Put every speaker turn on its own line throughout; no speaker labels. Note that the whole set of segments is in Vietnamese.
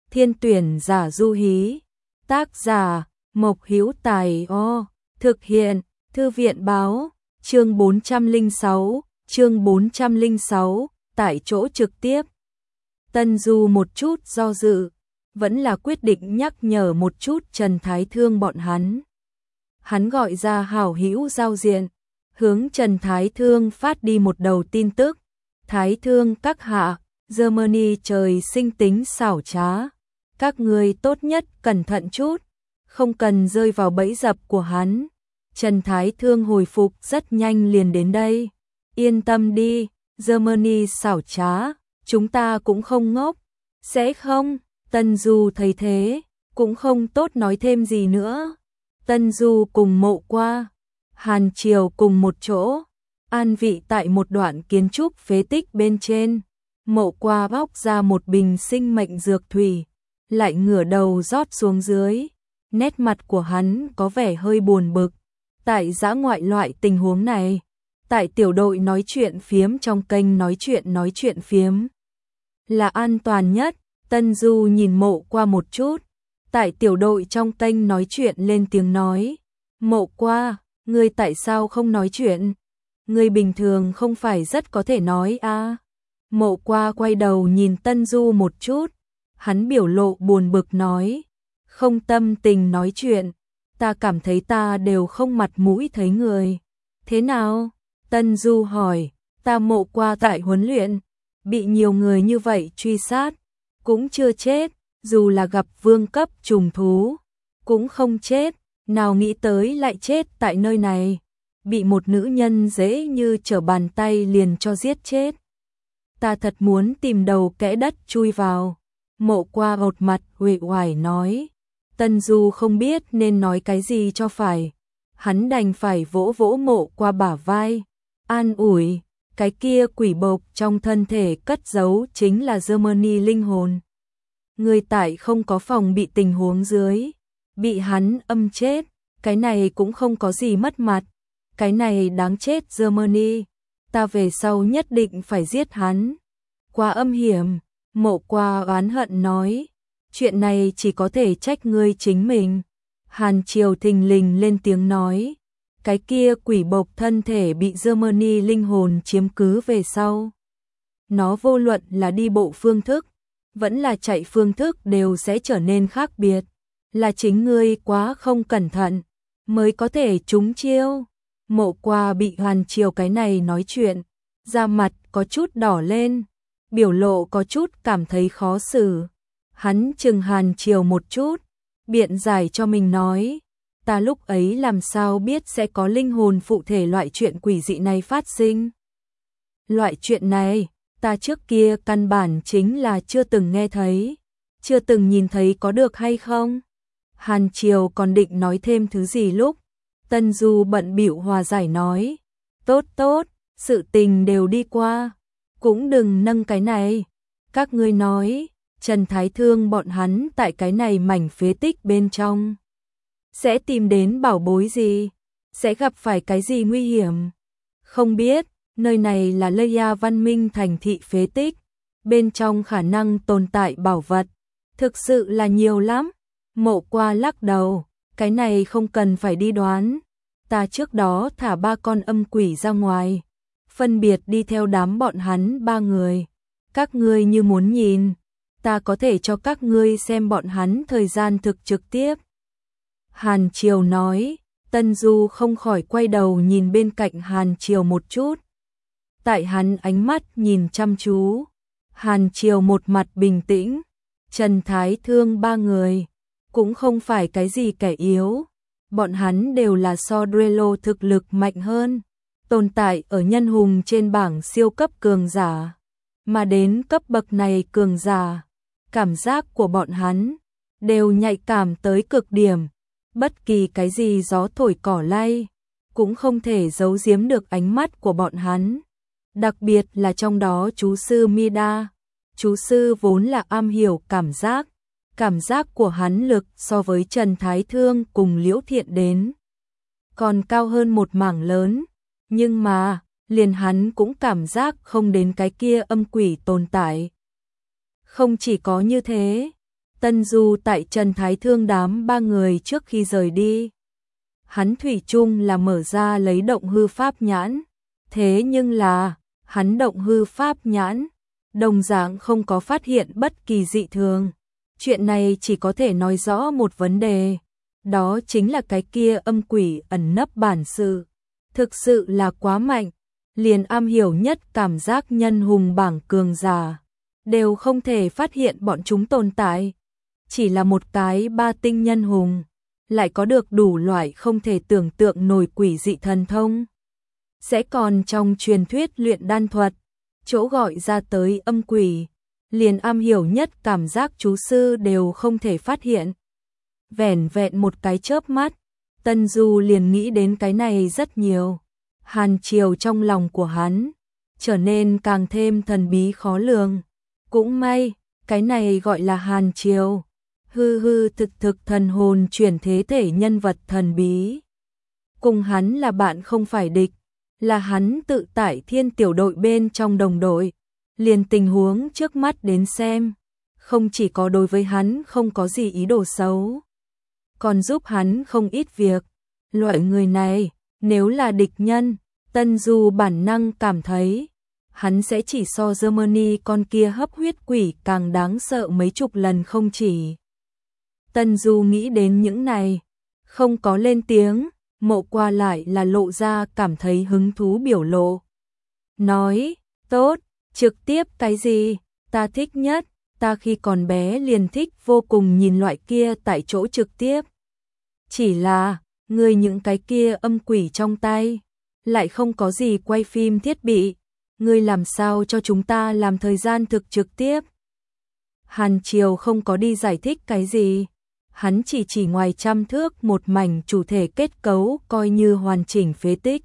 Thiên tuyển giả du hí. Tác giả Mộc Hữu Tài. Thực hiện Thư viện báo. Chương 406, tại chỗ trực tiếp. Tân Du một chút do dự, vẫn là quyết định nhắc nhở một chút Trần Thái Thương bọn hắn. Hắn gọi ra hảo hữu giao diện, hướng Trần Thái Thương phát đi một đầu tin tức. Thái Thương các hạ, Germany trời sinh tính xảo trá. Các người tốt nhất cẩn thận chút, không cần rơi vào bẫy dập của hắn. Trần Thái Thương hồi phục rất nhanh liền đến đây. Yên tâm đi, Germany xảo trá, chúng ta cũng không ngốc. Sẽ không? Tân Du thấy thế, cũng không tốt nói thêm gì nữa. Tân Du cùng Mộ Qua, Hàn Triều cùng một chỗ, an vị tại một đoạn kiến trúc phế tích bên trên. Mộ Qua bóc ra một bình sinh mệnh dược thủy, lại ngửa đầu rót xuống dưới. Nét mặt của hắn có vẻ hơi buồn bực. Tại dã ngoại loại tình huống này, tại tiểu đội nói chuyện phiếm trong kênh nói chuyện phiếm là an toàn nhất. Tân Du nhìn Mộ Qua một chút, tại tiểu đội trong kênh nói chuyện lên tiếng nói, Mộ Qua, ngươi tại sao không nói chuyện? Ngươi bình thường không phải rất có thể nói à? Mộ Qua quay đầu nhìn Tân Du một chút, hắn biểu lộ buồn bực nói, không tâm tình nói chuyện, ta cảm thấy ta đều không mặt mũi thấy người. Thế nào? Tân Du hỏi, ta Mộ Qua tại huấn luyện, bị nhiều người như vậy truy sát, cũng chưa chết, dù là gặp vương cấp trùng thú, cũng không chết, nào nghĩ tới lại chết tại nơi này, bị một nữ nhân dễ như trở bàn tay liền cho giết chết. Ta thật muốn tìm đầu kẽ đất chui vào. Mộ Qua ột mặt uể oải nói. Tân Du không biết nên nói cái gì cho phải, hắn đành phải vỗ vỗ Mộ Qua bả vai, an ủi, cái kia quỷ bộc trong thân thể cất giấu chính là Germany linh hồn. Người tại không có phòng bị tình huống dưới, bị hắn âm chết, cái này cũng không có gì mất mặt, cái này đáng chết Germany, ta về sau nhất định phải giết hắn. Quá âm hiểm. Mộ Qua oán hận nói, chuyện này chỉ có thể trách ngươi chính mình. Hàn Triều thình lình lên tiếng nói, cái kia quỷ bộc thân thể bị Germany linh hồn chiếm cứ về sau, nó vô luận là đi bộ phương thức, vẫn là chạy phương thức đều sẽ trở nên khác biệt, là chính ngươi quá không cẩn thận, mới có thể trúng chiêu. Mộ Qua bị Hàn Triều cái này nói chuyện, da mặt có chút đỏ lên, biểu lộ có chút cảm thấy khó xử. Hắn chừng Hàn Triều một chút, biện giải cho mình nói, ta lúc ấy làm sao biết sẽ có linh hồn phụ thể loại chuyện quỷ dị này phát sinh. Loại chuyện này, ta trước kia căn bản chính là chưa từng nghe thấy, chưa từng nhìn thấy, có được hay không? Hàn Triều còn định nói thêm thứ gì lúc Tân Du bận bịu hòa giải nói, tốt, sự tình đều đi qua, cũng đừng nâng cái này. Các ngươi nói, Trần Thái Thương bọn hắn tại cái này mảnh phế tích bên trong sẽ tìm đến bảo bối gì, sẽ gặp phải cái gì nguy hiểm? Không biết, nơi này là Leia văn minh thành thị phế tích, bên trong khả năng tồn tại bảo vật thực sự là nhiều lắm. Mộ Qua lắc đầu, cái này không cần phải đi đoán, ta trước đó thả 3 con âm quỷ ra ngoài, phân biệt đi theo đám bọn hắn 3 người. Các ngươi như muốn nhìn, ta có thể cho các ngươi xem bọn hắn thời gian thực trực tiếp. Hàn Triều nói. Tân Du không khỏi quay đầu nhìn bên cạnh Hàn Triều một chút. Tại hắn ánh mắt nhìn chăm chú, Hàn Triều một mặt bình tĩnh. Trần Thái Thương 3 người cũng không phải cái gì kẻ yếu, bọn hắn đều là so Drello thực lực mạnh hơn, tồn tại ở nhân hùng trên bảng siêu cấp cường giả, mà đến cấp bậc này cường giả, cảm giác của bọn hắn đều nhạy cảm tới cực điểm, bất kỳ cái gì gió thổi cỏ lay cũng không thể giấu giếm được ánh mắt của bọn hắn, đặc biệt là trong đó chú sư Mida. Chú sư vốn là am hiểu cảm giác của hắn lực so với Trần Thái Thương cùng Liễu Thiện đến còn cao hơn một mảng lớn, nhưng mà liền hắn cũng cảm giác không đến cái kia âm quỷ tồn tại. Không chỉ có như thế, Tân Du tại Trần Thái Thương đám ba người trước khi rời đi. Hắn thủy chung là mở ra lấy động hư pháp nhãn. Thế nhưng là, hắn động hư pháp nhãn, đồng dạng không có phát hiện bất kỳ dị thường. Chuyện này chỉ có thể nói rõ một vấn đề. Đó chính là cái kia âm quỷ ẩn nấp bản sự. Thực sự là quá mạnh. Liền am hiểu nhất cảm giác nhân hùng bảng cường giả. Đều không thể phát hiện bọn chúng tồn tại. Chỉ là một cái ba tinh nhân hùng. Lại có được đủ loại không thể tưởng tượng nổi quỷ dị thần thông. Sẽ còn trong truyền thuyết luyện đan thuật, chỗ gọi ra tới âm quỷ, liền am hiểu nhất cảm giác chú sư đều không thể phát hiện. Vẻn vẹn một cái chớp mắt, Tân Du liền nghĩ đến cái này rất nhiều. Hàn Triều trong lòng của hắn trở nên càng thêm thần bí khó lường. Cũng may, cái này gọi là Hàn Triều. Hư hư thực thực thần hồn chuyển thế thể nhân vật thần bí. Cùng hắn là bạn không phải địch, là hắn tự tại thiên tiểu đội bên trong đồng đội. Liền tình huống trước mắt đến xem, không chỉ có đối với hắn không có gì ý đồ xấu, còn giúp hắn không ít việc. Loại người này, nếu là địch nhân, Tân Du bản năng cảm thấy, hắn sẽ chỉ so Germany con kia hấp huyết quỷ càng đáng sợ mấy chục lần không chỉ. Tân Du nghĩ đến những này, không có lên tiếng, Mộ Qua lại là lộ ra cảm thấy hứng thú biểu lộ. Nói, tốt, trực tiếp cái gì, ta thích nhất, ta khi còn bé liền thích vô cùng nhìn loại kia tại chỗ trực tiếp. Chỉ là, người những cái kia âm quỷ trong tay, lại không có gì quay phim thiết bị, ngươi làm sao cho chúng ta làm thời gian thực trực tiếp. Hàn Triều không có đi giải thích cái gì, hắn chỉ ngoài trăm thước một mảnh chủ thể kết cấu coi như hoàn chỉnh phế tích.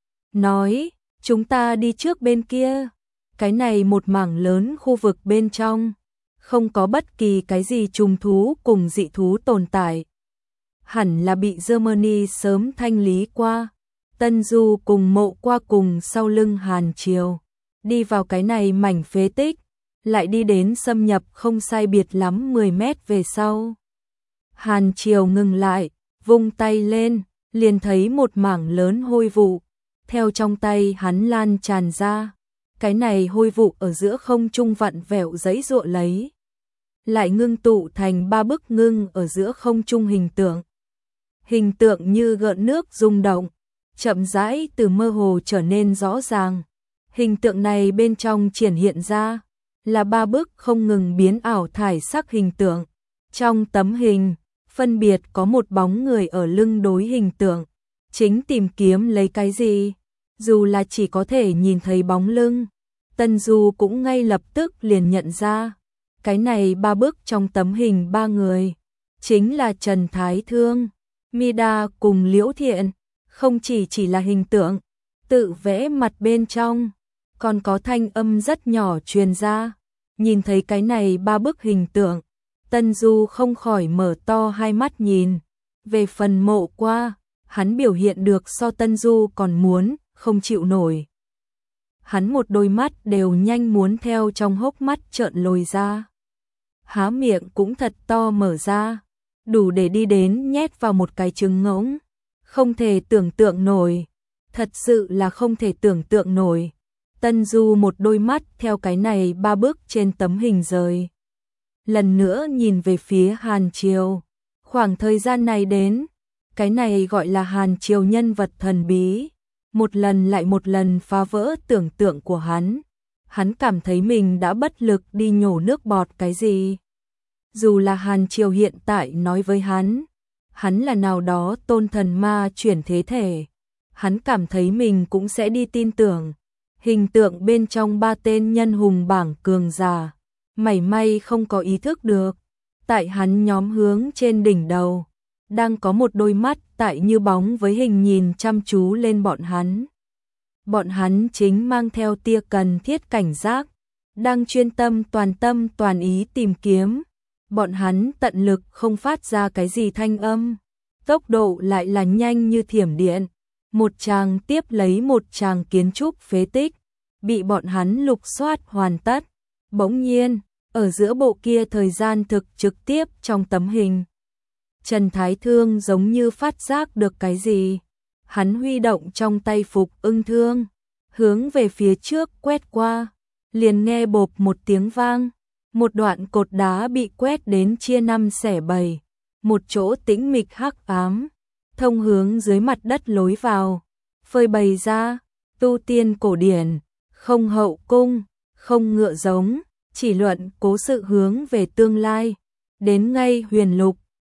Nói, chúng ta đi trước bên kia, cái này một mảng lớn khu vực bên trong, không có bất kỳ cái gì trùng thú cùng dị thú tồn tại. Hẳn là bị Germany sớm thanh lý qua. Tân Du cùng Mộ Qua cùng sau lưng Hàn Triều, đi vào cái này mảnh phế tích, lại đi đến xâm nhập không sai biệt lắm 10 mét về sau. Hàn Triều ngừng lại, vung tay lên, liền thấy một mảng lớn hôi vụ, theo trong tay hắn lan tràn ra. Cái này hôi vụ ở giữa không trung vặn vẹo giãy giụa lấy, lại ngưng tụ thành ba bức ngưng ở giữa không trung hình tượng. Hình tượng như gợn nước rung động, chậm rãi từ mơ hồ trở nên rõ ràng. Hình tượng này bên trong triển hiện ra là ba bức không ngừng biến ảo thải sắc hình tượng. Trong tấm hình, phân biệt có một bóng người ở lưng đối hình tượng, chính tìm kiếm lấy cái gì. Dù là chỉ có thể nhìn thấy bóng lưng, Tân Du cũng ngay lập tức liền nhận ra, cái này ba bức trong tấm hình ba người, chính là Trần Thái Thương, Mida cùng Liễu Thiện. Không chỉ là hình tượng, tự vẽ mặt bên trong, còn có thanh âm rất nhỏ truyền ra. Nhìn thấy cái này ba bức hình tượng, Tân Du không khỏi mở to hai mắt nhìn. Về phần Mộ Qua, hắn biểu hiện được so Tân Du còn muốn, không chịu nổi. Hắn một đôi mắt đều nhanh muốn theo trong hốc mắt trợn lồi ra. Há miệng cũng thật to mở ra, đủ để đi đến nhét vào một cái trứng ngỗng. Không thể tưởng tượng nổi, thật sự là không thể tưởng tượng nổi. Tân Du một đôi mắt theo cái này ba bước trên tấm hình rời. Lần nữa nhìn về phía Hàn Triều. Khoảng thời gian này đến, cái này gọi là Hàn Triều nhân vật thần bí. Một lần lại một lần phá vỡ tưởng tượng của hắn. Hắn cảm thấy mình đã bất lực đi nhổ nước bọt cái gì. Dù là Hàn Triều hiện tại nói với hắn là nào đó tôn thần ma chuyển thế thể. Hắn cảm thấy mình cũng sẽ đi tin tưởng. Hình tượng bên trong ba tên nhân hùng bảng cường giả, mảy may không có ý thức được. Tại hắn nhóm hướng trên đỉnh đầu, đang có một đôi mắt tại như bóng với hình nhìn chăm chú lên bọn hắn. Bọn hắn chính mang theo tia cần thiết cảnh giác, đang chuyên tâm toàn ý tìm kiếm. Bọn hắn tận lực không phát ra cái gì thanh âm, tốc độ lại là nhanh như thiểm điện. Một tràng tiếp lấy một tràng kiến trúc phế tích, bị bọn hắn lục soát hoàn tất. Bỗng nhiên, Ở giữa bộ kia thời gian thực trực tiếp trong tấm hình. Trần Thái Thương giống như phát giác được cái gì. Hắn huy động trong tay Phục Ưng thương, hướng về phía trước quét qua, liền nghe bộp một tiếng vang, một đoạn cột đá bị quét đến chia năm xẻ bảy, một chỗ tĩnh mịch hắc ám, thông hướng dưới mặt đất lối vào, phơi bày ra, tu tiên cổ điển, không hậu cung, không ngựa giống, chỉ luận cố sự hướng về tương lai, đến ngay huyền lục,